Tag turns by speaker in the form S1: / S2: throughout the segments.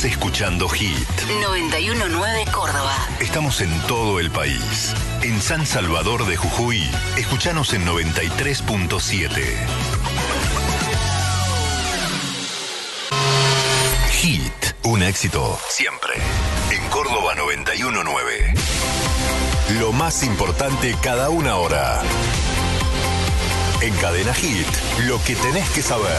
S1: escuchando Hit
S2: 91.9 Córdoba.
S1: Estamos en todo el país. En San Salvador de Jujuy, escuchanos en 93.7. Hit, un éxito siempre. En Córdoba 91.9. Lo más importante cada una hora. En Cadena Hit, lo que tenés que saber.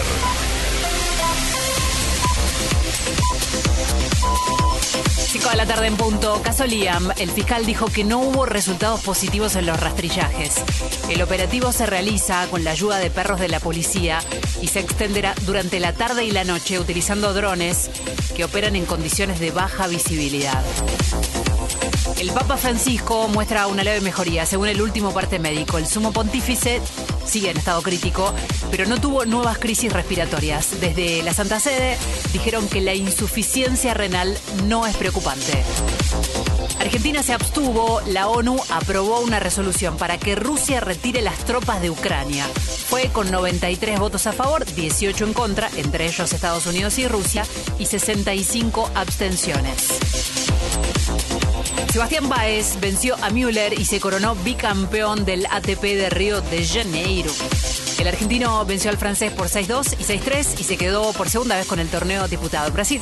S3: 5 de la tarde en punto. Caso Liam. El fiscal dijo que no hubo resultados positivos en los rastrillajes. El operativo se realiza con la ayuda de perros de la policía y se extenderá durante la tarde y la noche utilizando drones que operan en condiciones de baja visibilidad. El Papa Francisco muestra una leve mejoría, según el último parte médico. El sumo pontífice sigue en estado crítico, pero no tuvo nuevas crisis respiratorias. Desde la Santa Sede dijeron que la insuficiencia renal no es preocupante. Argentina se abstuvo, la ONU aprobó una resolución para que Rusia retire las tropas de Ucrania. Fue con 93 votos a favor, 18 en contra, entre ellos Estados Unidos y Rusia, y 65 abstenciones. Sebastián Báez venció a Müller y se coronó bicampeón del ATP de Río de Janeiro. El argentino venció al francés por 6-2 y 6-3 y se quedó por segunda vez con el torneo disputado en Brasil.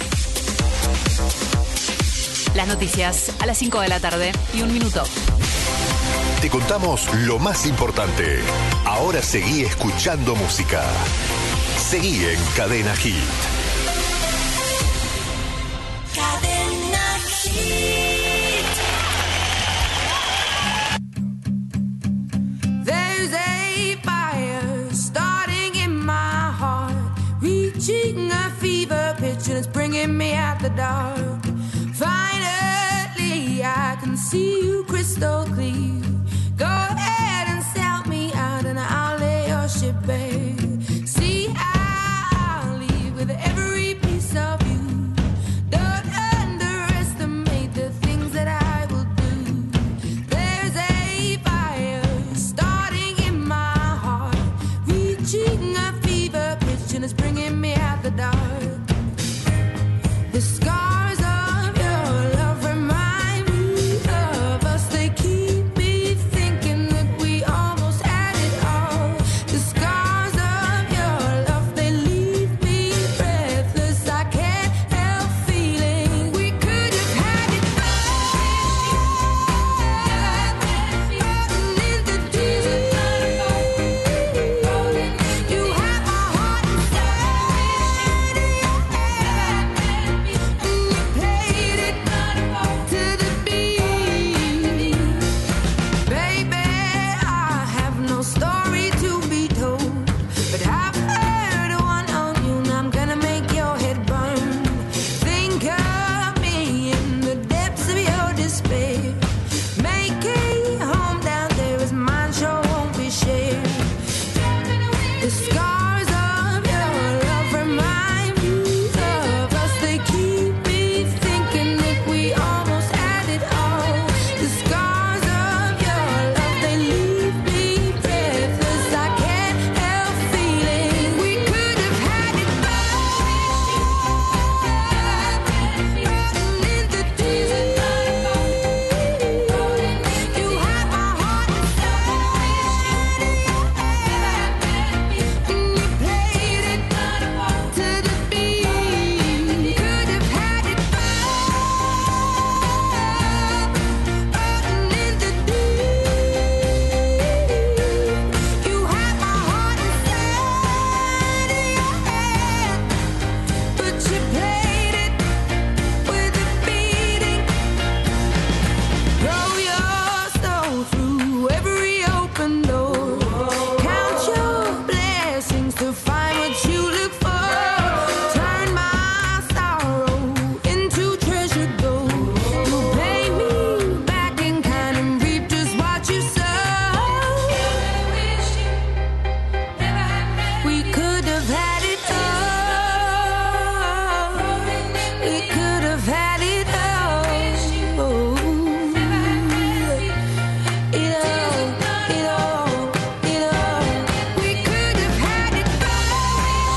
S3: Las noticias a las 5 de la tarde y 1 minuto.
S1: Te contamos lo más importante. Ahora seguí escuchando música. Seguí en Cadena Hit.
S2: Cadena Hit.
S4: There's a fire starting in my heart, reaching a fever pitch and it's bringing me out the dark. Finally, I can see you crystal clear. Go ahead and sell me out and I'll lay your ship bare. See, I'll leave with every piece of you. Don't underestimate the things that I will do. There's a fire starting in my heart, reaching a fever pitch and it's bringing me out the dark. The scars of your love remind me of us. They keep me thinking that we almost had it all. The scars of your love, they leave me breathless. I can't help feeling we could have had it all. In the deep, you have my heart inside. You played it to the beat. Baby, I have no story to be told, but I've heard one on you and I'm gonna make your head burn. Think of me in the depths of your despair. Make a home down there as mine sure won't be shared. The scars of your love remind me of us. They keep me thinking that we almost had it all. The scars of your love, they leave me breathless. I can't help feeling we could have had it all. In the deep, you have my heart inside. You played it to the beat. Could have had it all. In the deep, you have my heart inside of your hand, but you played it with a beating. Throw your soul through every open door. Count your blessings to find what you look for. Turn my sorrow into treasure gold. You pay me back in kind and reap just what you sow. We could have had it all. We could have had it all. It all. We could have had it all.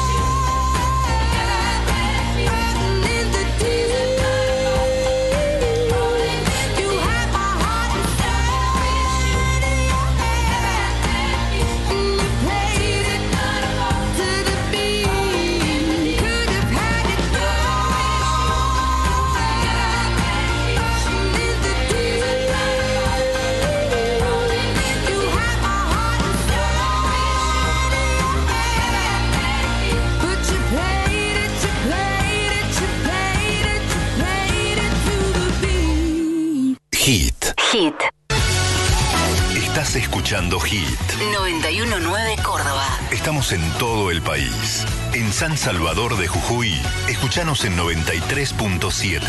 S1: escuchando Hit
S2: 919 Córdoba.
S1: Estamos en todo el país. En San Salvador de Jujuy, escuchanos en 93.7.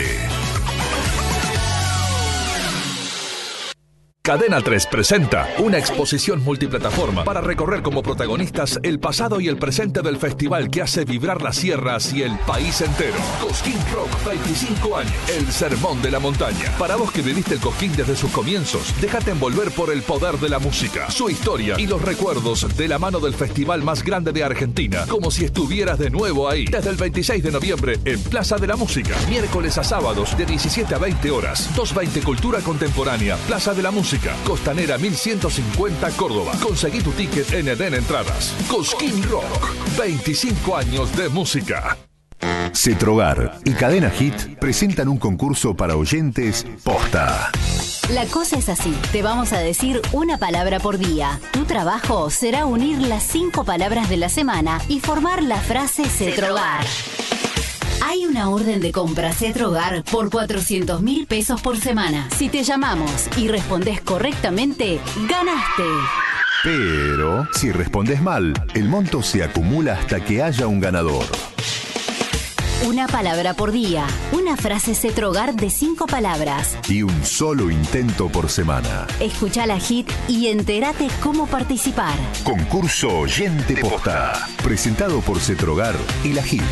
S5: Cadena 3 presenta una exposición multiplataforma para recorrer como protagonistas el pasado y el presente del festival que hace vibrar las sierras y el país entero. Cosquín Rock, 25 años. El sermón de la montaña. Para vos que viviste el Cosquín desde sus comienzos, déjate envolver por el poder de la música, su historia y los recuerdos de la mano del festival más grande de Argentina, como si estuvieras de nuevo ahí. Desde el 26 de noviembre en Plaza de la Música. Miércoles a sábados de 17 a 20 horas. 220 Cultura Contemporánea, Plaza de la Música. Costanera 1150 Córdoba. Conseguí tu ticket en Eden Entradas. Cosquín Rock, 25 años de música.
S1: Cetrogar y Cadena Hit presentan un concurso para oyentes posta.
S6: La cosa es así, te vamos a decir una palabra por día. Tu trabajo será unir las 5 palabras de la semana y formar la frase Cetrogar. Hay una orden de compra Cetrogar por 400.000 pesos por semana. Si te llamamos y respondes correctamente, ganaste.
S1: Pero si respondes mal, el monto se acumula hasta que haya un ganador.
S6: Una palabra por día, una frase Cetrogar de 5 palabras.
S1: Y un solo intento por semana.
S6: Escucha la Hit y entérate cómo participar.
S1: Concurso Oyente Posta. Presentado por Cetrogar y la Hit.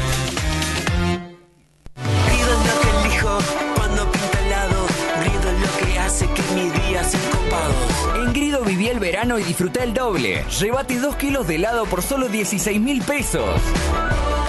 S7: En Grido viví el verano y disfruté el doble. Llévate 2 kilos de helado por solo 16.000 pesos.